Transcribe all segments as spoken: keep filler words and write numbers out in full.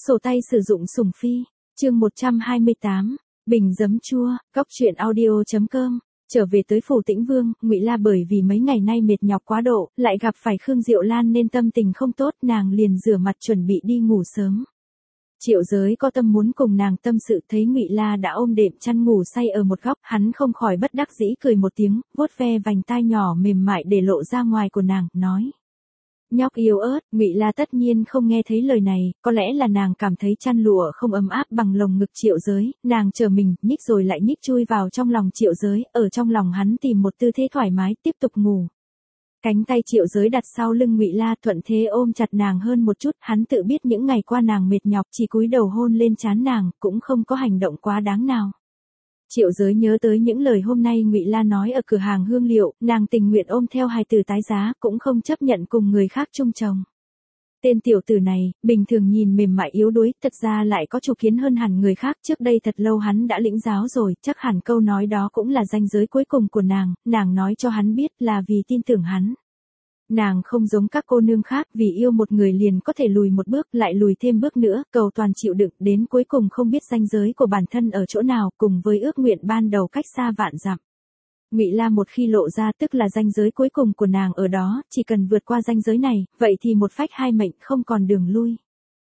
Sổ tay sử dụng sủng phi, chương một trăm hai mươi tám, bình giấm chua, cóc truyện audio chấm com. Trở về tới phủ Tĩnh Vương, Ngụy La bởi vì mấy ngày nay mệt nhọc quá độ, lại gặp phải Khương Diệu Lan nên tâm tình không tốt, nàng liền rửa mặt chuẩn bị đi ngủ sớm. Triệu Giới có tâm muốn cùng nàng tâm sự, thấy Ngụy La đã ôm đệm chăn ngủ say ở một góc, hắn không khỏi bất đắc dĩ cười một tiếng, vuốt ve vành tai nhỏ mềm mại để lộ ra ngoài của nàng, nói: "Nhóc yếu ớt." Ngụy La tất nhiên không nghe thấy lời này, có lẽ là nàng cảm thấy chăn lụa không ấm áp bằng lồng ngực Triệu Giới, nàng trở mình, nhích rồi lại nhích chui vào trong lòng Triệu Giới, ở trong lòng hắn tìm một tư thế thoải mái, tiếp tục ngủ. Cánh tay Triệu Giới đặt sau lưng Ngụy La, thuận thế ôm chặt nàng hơn một chút, hắn tự biết những ngày qua nàng mệt nhọc, chỉ cúi đầu hôn lên trán nàng, cũng không có hành động quá đáng nào. Triệu Giới nhớ tới những lời hôm nay Ngụy La nói ở cửa hàng hương liệu, nàng tình nguyện ôm theo hài tử tái giá, cũng không chấp nhận cùng người khác chung chồng. Tên tiểu tử này, bình thường nhìn mềm mại yếu đuối, thật ra lại có chủ kiến hơn hẳn người khác, trước đây thật lâu hắn đã lĩnh giáo rồi, chắc hẳn câu nói đó cũng là ranh giới cuối cùng của nàng, nàng nói cho hắn biết là vì tin tưởng hắn. Nàng không giống các cô nương khác, vì yêu một người liền có thể lùi một bước, lại lùi thêm bước nữa, cầu toàn chịu đựng, đến cuối cùng không biết ranh giới của bản thân ở chỗ nào, cùng với ước nguyện ban đầu cách xa vạn dặm. Ngụy La một khi lộ ra, tức là ranh giới cuối cùng của nàng ở đó, chỉ cần vượt qua ranh giới này, vậy thì một phách hai mệnh, không còn đường lui.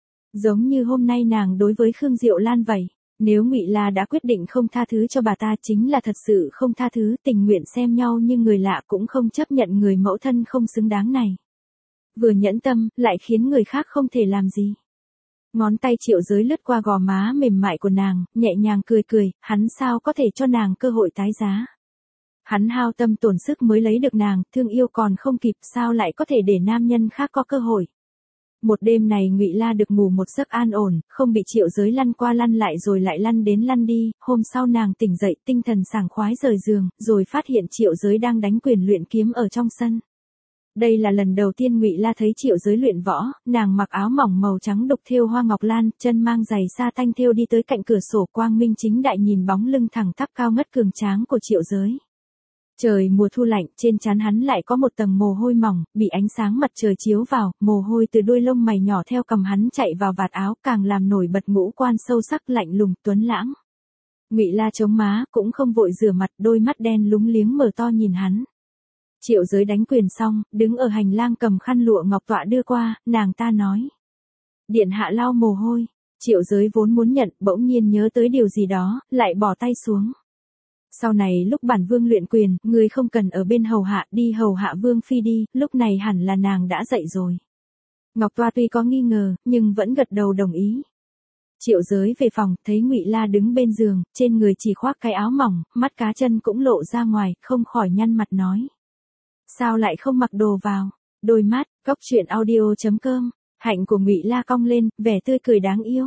Giống như hôm nay nàng đối với Khương Diệu Lan vậy. Nếu Ngụy La đã quyết định không tha thứ cho bà ta, chính là thật sự không tha thứ, tình nguyện xem nhau như người lạ cũng không chấp nhận người mẫu thân không xứng đáng này. Vừa nhẫn tâm, lại khiến người khác không thể làm gì. Ngón tay Triệu Giới lướt qua gò má mềm mại của nàng, nhẹ nhàng cười cười, hắn sao có thể cho nàng cơ hội tái giá. Hắn hao tâm tổn sức mới lấy được nàng, thương yêu còn không kịp, sao lại có thể để nam nhân khác có cơ hội. Một đêm này Ngụy La được ngủ một giấc an ổn, không bị Triệu Giới lăn qua lăn lại rồi lại lăn đến lăn đi, hôm sau nàng tỉnh dậy tinh thần sảng khoái rời giường, rồi phát hiện Triệu Giới đang đánh quyền luyện kiếm ở trong sân. Đây là lần đầu tiên Ngụy La thấy Triệu Giới luyện võ, nàng mặc áo mỏng màu trắng đục thêu hoa ngọc lan, chân mang giày sa tanh thêu đi tới cạnh cửa sổ, quang minh chính đại nhìn bóng lưng thẳng tắp cao ngất cường tráng của Triệu Giới. Trời mùa thu lạnh, trên trán hắn lại có một tầng mồ hôi mỏng, bị ánh sáng mặt trời chiếu vào, mồ hôi từ đuôi lông mày nhỏ theo cằm hắn chạy vào vạt áo, càng làm nổi bật ngũ quan sâu sắc lạnh lùng tuấn lãng. Ngụy La chống má, cũng không vội rửa mặt, đôi mắt đen lúng liếng mở to nhìn hắn. Triệu Giới đánh quyền xong, đứng ở hành lang cầm khăn lụa ngọc tọa đưa qua, nàng ta nói: "Điện hạ lau mồ hôi." Triệu Giới vốn muốn nhận, bỗng nhiên nhớ tới điều gì đó, lại bỏ tay xuống. Sau này lúc bản vương luyện quyền, ngươi không cần ở bên hầu hạ, đi hầu hạ vương phi đi, lúc này hẳn là nàng đã dậy rồi. Ngọc Toa tuy có nghi ngờ, nhưng vẫn gật đầu đồng ý. Triệu Giới về phòng, thấy Ngụy La đứng bên giường, trên người chỉ khoác cái áo mỏng, mắt cá chân cũng lộ ra ngoài, không khỏi nhăn mặt nói: "Sao lại không mặc đồ vào?" Đôi mắt, cóc truyện audio chấm com, hạnh của Ngụy La cong lên, vẻ tươi cười đáng yêu.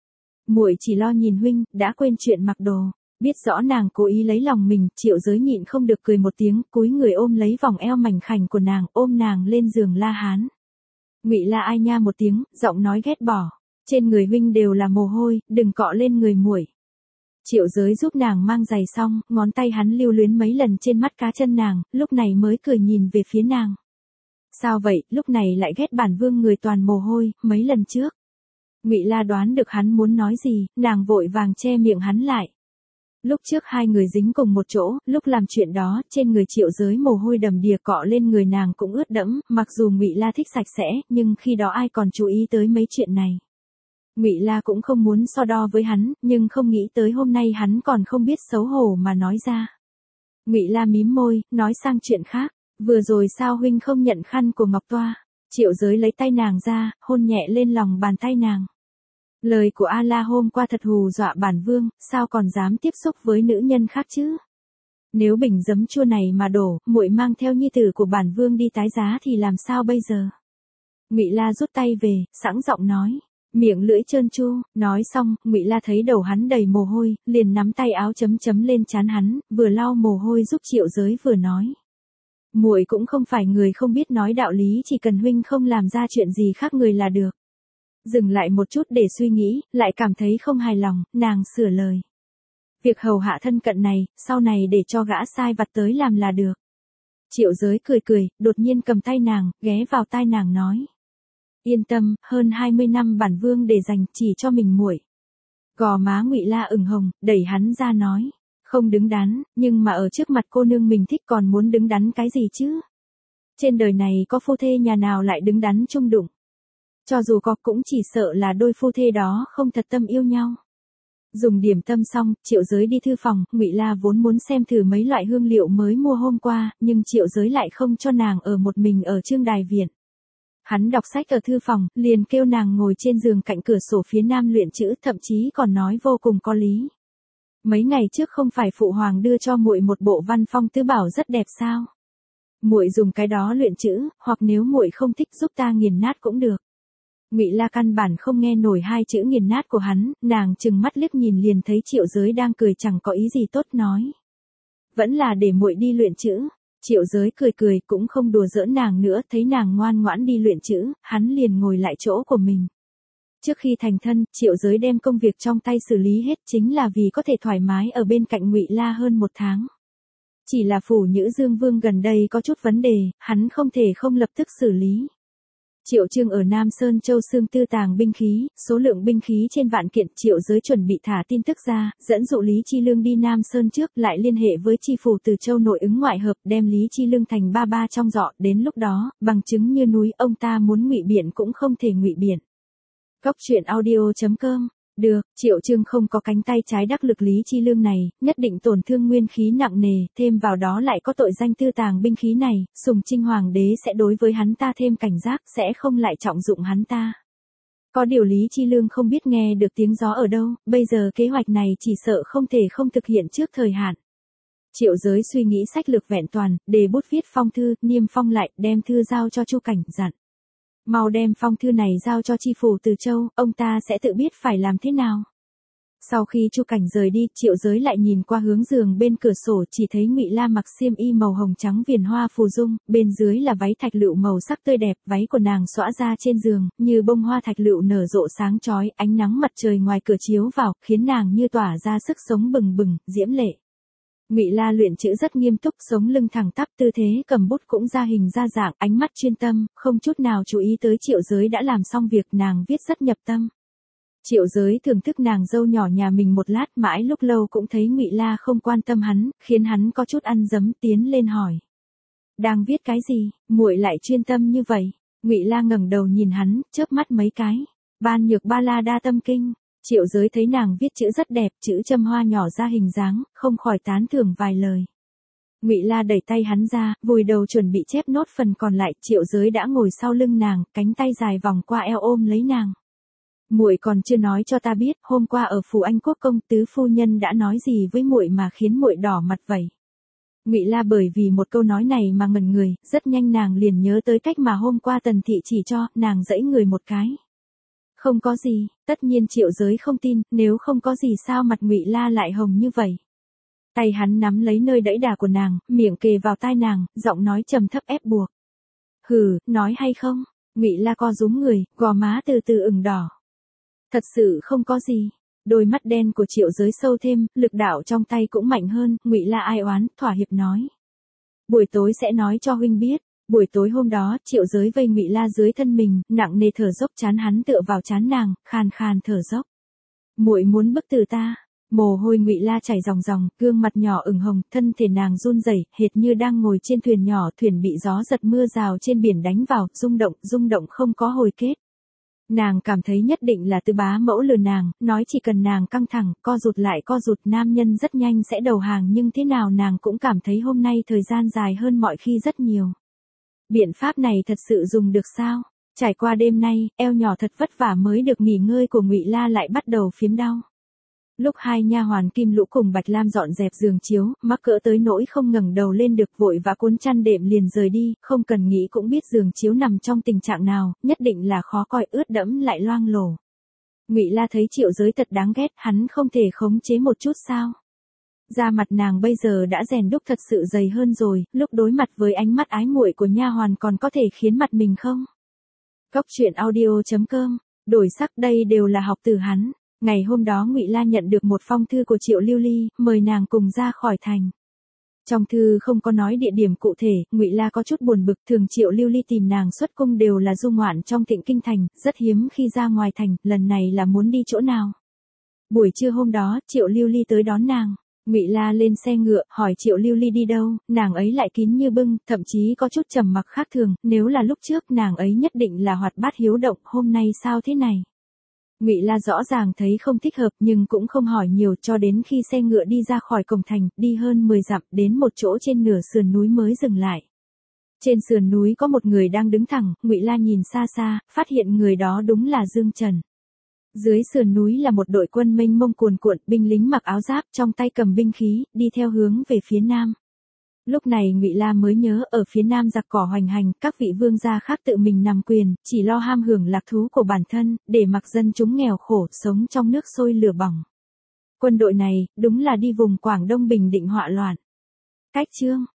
"Muội chỉ lo nhìn huynh, đã quên chuyện mặc đồ." Biết rõ nàng cố ý lấy lòng mình, Triệu Giới nhịn không được cười một tiếng, cúi người ôm lấy vòng eo mảnh khảnh của nàng, ôm nàng lên giường la hán. Ngụy La ai nha một tiếng, giọng nói ghét bỏ: "Trên người huynh đều là mồ hôi, đừng cọ lên người muội." Triệu Giới giúp nàng mang giày xong, ngón tay hắn lưu luyến mấy lần trên mắt cá chân nàng, lúc này mới cười nhìn về phía nàng. "Sao vậy, lúc này lại ghét bản vương người toàn mồ hôi, mấy lần trước?" Ngụy La đoán được hắn muốn nói gì, nàng vội vàng che miệng hắn lại. Lúc trước hai người dính cùng một chỗ, lúc làm chuyện đó, trên người Triệu Giới mồ hôi đầm đìa cọ lên người nàng cũng ướt đẫm, mặc dù Ngụy La thích sạch sẽ, nhưng khi đó ai còn chú ý tới mấy chuyện này. Ngụy La cũng không muốn so đo với hắn, nhưng không nghĩ tới hôm nay hắn còn không biết xấu hổ mà nói ra. Ngụy La mím môi, nói sang chuyện khác: "Vừa rồi sao huynh không nhận khăn của Ngọc Toa?" Triệu Giới lấy tay nàng ra, hôn nhẹ lên lòng bàn tay nàng. "Lời của A La hôm qua thật hù dọa bản vương, sao còn dám tiếp xúc với nữ nhân khác chứ? Nếu bình giấm chua này mà đổ, muội mang theo nhi tử của bản vương đi tái giá thì làm sao bây giờ?" Ngụy La rút tay về, sẵn giọng nói, miệng lưỡi trơn tru. Nói xong, Ngụy La thấy đầu hắn đầy mồ hôi, liền nắm tay áo chấm chấm lên trán hắn, vừa lau mồ hôi giúp Triệu Giới vừa nói: "Muội cũng không phải người không biết nói đạo lý, chỉ cần huynh không làm ra chuyện gì khác người là được." Dừng lại một chút để suy nghĩ, lại cảm thấy không hài lòng, nàng sửa lời: "Việc hầu hạ thân cận này, sau này để cho gã sai vặt tới làm là được." Triệu Giới cười cười, đột nhiên cầm tay nàng, ghé vào tai nàng nói: Yên tâm, hơn hai mươi năm bản vương để dành chỉ cho mình muội. Gò má Ngụy La ửng hồng, đẩy hắn ra nói, không đứng đắn, nhưng mà ở trước mặt cô nương mình thích còn muốn đứng đắn cái gì chứ? Trên đời này có phu thê nhà nào lại đứng đắn chung đụng? Cho dù có cũng chỉ sợ là đôi phu thê đó không thật tâm yêu nhau. Dùng điểm tâm xong, Triệu Giới đi thư phòng, Ngụy La vốn muốn xem thử mấy loại hương liệu mới mua hôm qua, nhưng Triệu Giới lại không cho nàng ở một mình ở Trương Đài Viện. Hắn đọc sách ở thư phòng, liền kêu nàng ngồi trên giường cạnh cửa sổ phía nam luyện chữ, thậm chí còn nói vô cùng có lý. Mấy ngày trước không phải phụ hoàng đưa cho muội một bộ Văn Phong Tứ Bảo rất đẹp sao? Muội dùng cái đó luyện chữ, hoặc nếu muội không thích giúp ta nghiền nát cũng được. Ngụy La căn bản không nghe nổi hai chữ nghiền nát của hắn, nàng trừng mắt liếc nhìn liền thấy Triệu Giới đang cười chẳng có ý gì tốt nói. Vẫn là để muội đi luyện chữ. Triệu Giới cười cười cũng không đùa giỡn nàng nữa, thấy nàng ngoan ngoãn đi luyện chữ, hắn liền ngồi lại chỗ của mình. Trước khi thành thân, Triệu Giới đem công việc trong tay xử lý hết chính là vì có thể thoải mái ở bên cạnh Ngụy La hơn một tháng. Chỉ là phủ Nhữ Dương Vương gần đây có chút vấn đề, hắn không thể không lập tức xử lý. Triệu Trương ở Nam Sơn Châu Xương Tư tàng binh khí, số lượng binh khí trên vạn kiện, Triệu Giới chuẩn bị thả tin tức ra, dẫn dụ Lý Chi Lương đi Nam Sơn trước, lại liên hệ với chi phủ Từ Châu nội ứng ngoại hợp, đem Lý Chi Lương thành ba ba trong dọ, đến lúc đó, bằng chứng như núi, ông ta muốn ngụy biện cũng không thể ngụy biện. Cóc truyện audio chấm com. Được, Triệu Trương không có cánh tay trái đắc lực Lý Chi Lương này, nhất định tổn thương nguyên khí nặng nề, thêm vào đó lại có tội danh tư tàng binh khí này, Sùng Trinh Hoàng đế sẽ đối với hắn ta thêm cảnh giác, sẽ không lại trọng dụng hắn ta. Có điều Lý Chi Lương không biết nghe được tiếng gió ở đâu, bây giờ kế hoạch này chỉ sợ không thể không thực hiện trước thời hạn. Triệu Giới suy nghĩ sách lược vẹn toàn, đề bút viết phong thư, niêm phong lại, đem thư giao cho Chu Cảnh, dặn. Mau đem phong thư này giao cho chi phủ Từ Châu, ông ta sẽ tự biết phải làm thế nào. Sau khi Chu Cảnh rời đi, Triệu Giới lại nhìn qua hướng giường bên cửa sổ, chỉ thấy Ngụy La mặc xiêm y màu hồng trắng viền hoa phù dung, bên dưới là váy thạch lựu màu sắc tươi đẹp, váy của nàng xõa ra trên giường, như bông hoa thạch lựu nở rộ sáng chói, ánh nắng mặt trời ngoài cửa chiếu vào, khiến nàng như tỏa ra sức sống bừng bừng, diễm lệ. Ngụy La luyện chữ rất nghiêm túc, sống lưng thẳng tắp, tư thế cầm bút cũng ra hình ra dạng, ánh mắt chuyên tâm, không chút nào chú ý tới Triệu Giới đã làm xong việc, nàng viết rất nhập tâm. Triệu Giới thưởng thức nàng dâu nhỏ nhà mình một lát, mãi lúc lâu cũng thấy Ngụy La không quan tâm hắn, khiến hắn có chút ăn dấm, tiến lên hỏi: "Đang viết cái gì, muội lại chuyên tâm như vậy?" Ngụy La ngẩng đầu nhìn hắn, chớp mắt mấy cái. "Ban Nhược Ba La Đa Tâm Kinh." Triệu Giới thấy nàng viết chữ rất đẹp, chữ châm hoa nhỏ ra hình dáng, không khỏi tán thưởng vài lời. Ngụy La đẩy tay hắn ra, vùi đầu chuẩn bị chép nốt phần còn lại, Triệu Giới đã ngồi sau lưng nàng, cánh tay dài vòng qua eo ôm lấy nàng. "Muội còn chưa nói cho ta biết, hôm qua ở phủ Anh Quốc công tứ phu nhân đã nói gì với muội mà khiến muội đỏ mặt vậy?" Ngụy La bởi vì một câu nói này mà ngẩn người, rất nhanh nàng liền nhớ tới cách mà hôm qua Tần thị chỉ cho, nàng giãy người một cái. "Không có gì." Tất nhiên Triệu Giới không tin, nếu không có gì sao mặt Ngụy La lại hồng như vậy. Tay hắn nắm lấy nơi đẫy đà của nàng, miệng kề vào tai nàng, giọng nói trầm thấp ép buộc. "Hừ, nói hay không?" Ngụy La co rúm người, gò má từ từ ửng đỏ. "Thật sự không có gì." Đôi mắt đen của Triệu Giới sâu thêm, lực đạo trong tay cũng mạnh hơn, Ngụy La ai oán, thỏa hiệp nói: "Buổi tối sẽ nói cho huynh biết." Buổi tối hôm đó, Triệu Giới vây Ngụy La dưới thân mình, nặng nề thở dốc, trán hắn tựa vào trán nàng, khàn khàn thở dốc. "Muội muốn bức tử ta." Mồ hôi Ngụy La chảy ròng ròng, gương mặt nhỏ ửng hồng, thân thể nàng run rẩy, hệt như đang ngồi trên thuyền nhỏ, thuyền bị gió giật mưa rào trên biển đánh vào, rung động, rung động không có hồi kết. Nàng cảm thấy nhất định là Tư bá mẫu lừa nàng, nói chỉ cần nàng căng thẳng, co rụt lại co rụt, nam nhân rất nhanh sẽ đầu hàng, nhưng thế nào nàng cũng cảm thấy hôm nay thời gian dài hơn mọi khi rất nhiều. Biện pháp này thật sự dùng được sao? Trải qua đêm nay, eo nhỏ thật vất vả mới được nghỉ ngơi của Ngụy La lại bắt đầu phiếm đau. Lúc hai nha hoàn Kim Lũ cùng Bạch Lam dọn dẹp giường chiếu, mắc cỡ tới nỗi không ngẩng đầu lên được, vội và cuốn chăn đệm liền rời đi, không cần nghĩ cũng biết giường chiếu nằm trong tình trạng nào, nhất định là khó coi, ướt đẫm lại loang lổ. Ngụy La thấy Triệu Giới thật đáng ghét, hắn không thể khống chế một chút sao? Da mặt nàng bây giờ đã rèn đúc thật sự dày hơn rồi, lúc đối mặt với ánh mắt ái muội của nha hoàn còn có thể khiến mặt mình không? Cóc truyện audio chấm com. Đổi sắc, đây đều là học từ hắn. Ngày hôm đó Ngụy La nhận được một phong thư của Triệu Lưu Ly, mời nàng cùng ra khỏi thành. Trong thư không có nói địa điểm cụ thể, Ngụy La có chút buồn bực, thường Triệu Lưu Ly tìm nàng xuất cung đều là du ngoạn trong Thịnh Kinh thành, rất hiếm khi ra ngoài thành, lần này là muốn đi chỗ nào. Buổi trưa hôm đó, Triệu Lưu Ly tới đón nàng. Ngụy La lên xe ngựa, hỏi Triệu Lưu Ly đi đâu, nàng ấy lại kín như bưng, thậm chí có chút trầm mặc khác thường, nếu là lúc trước nàng ấy nhất định là hoạt bát hiếu động, hôm nay sao thế này. Ngụy La rõ ràng thấy không thích hợp nhưng cũng không hỏi nhiều cho đến khi xe ngựa đi ra khỏi cổng thành, đi hơn mười dặm đến một chỗ trên nửa sườn núi mới dừng lại. Trên sườn núi có một người đang đứng thẳng, Ngụy La nhìn xa xa, phát hiện người đó đúng là Dương Trần. Dưới sườn núi là một đội quân mênh mông cuồn cuộn, binh lính mặc áo giáp, trong tay cầm binh khí, đi theo hướng về phía nam. Lúc này Ngụy La mới nhớ ở phía nam giặc cỏ hoành hành, các vị vương gia khác tự mình nằm quyền, chỉ lo ham hưởng lạc thú của bản thân, để mặc dân chúng nghèo khổ sống trong nước sôi lửa bỏng. Quân đội này, đúng là đi vùng Quảng Đông bình định họa loạn. Cách chương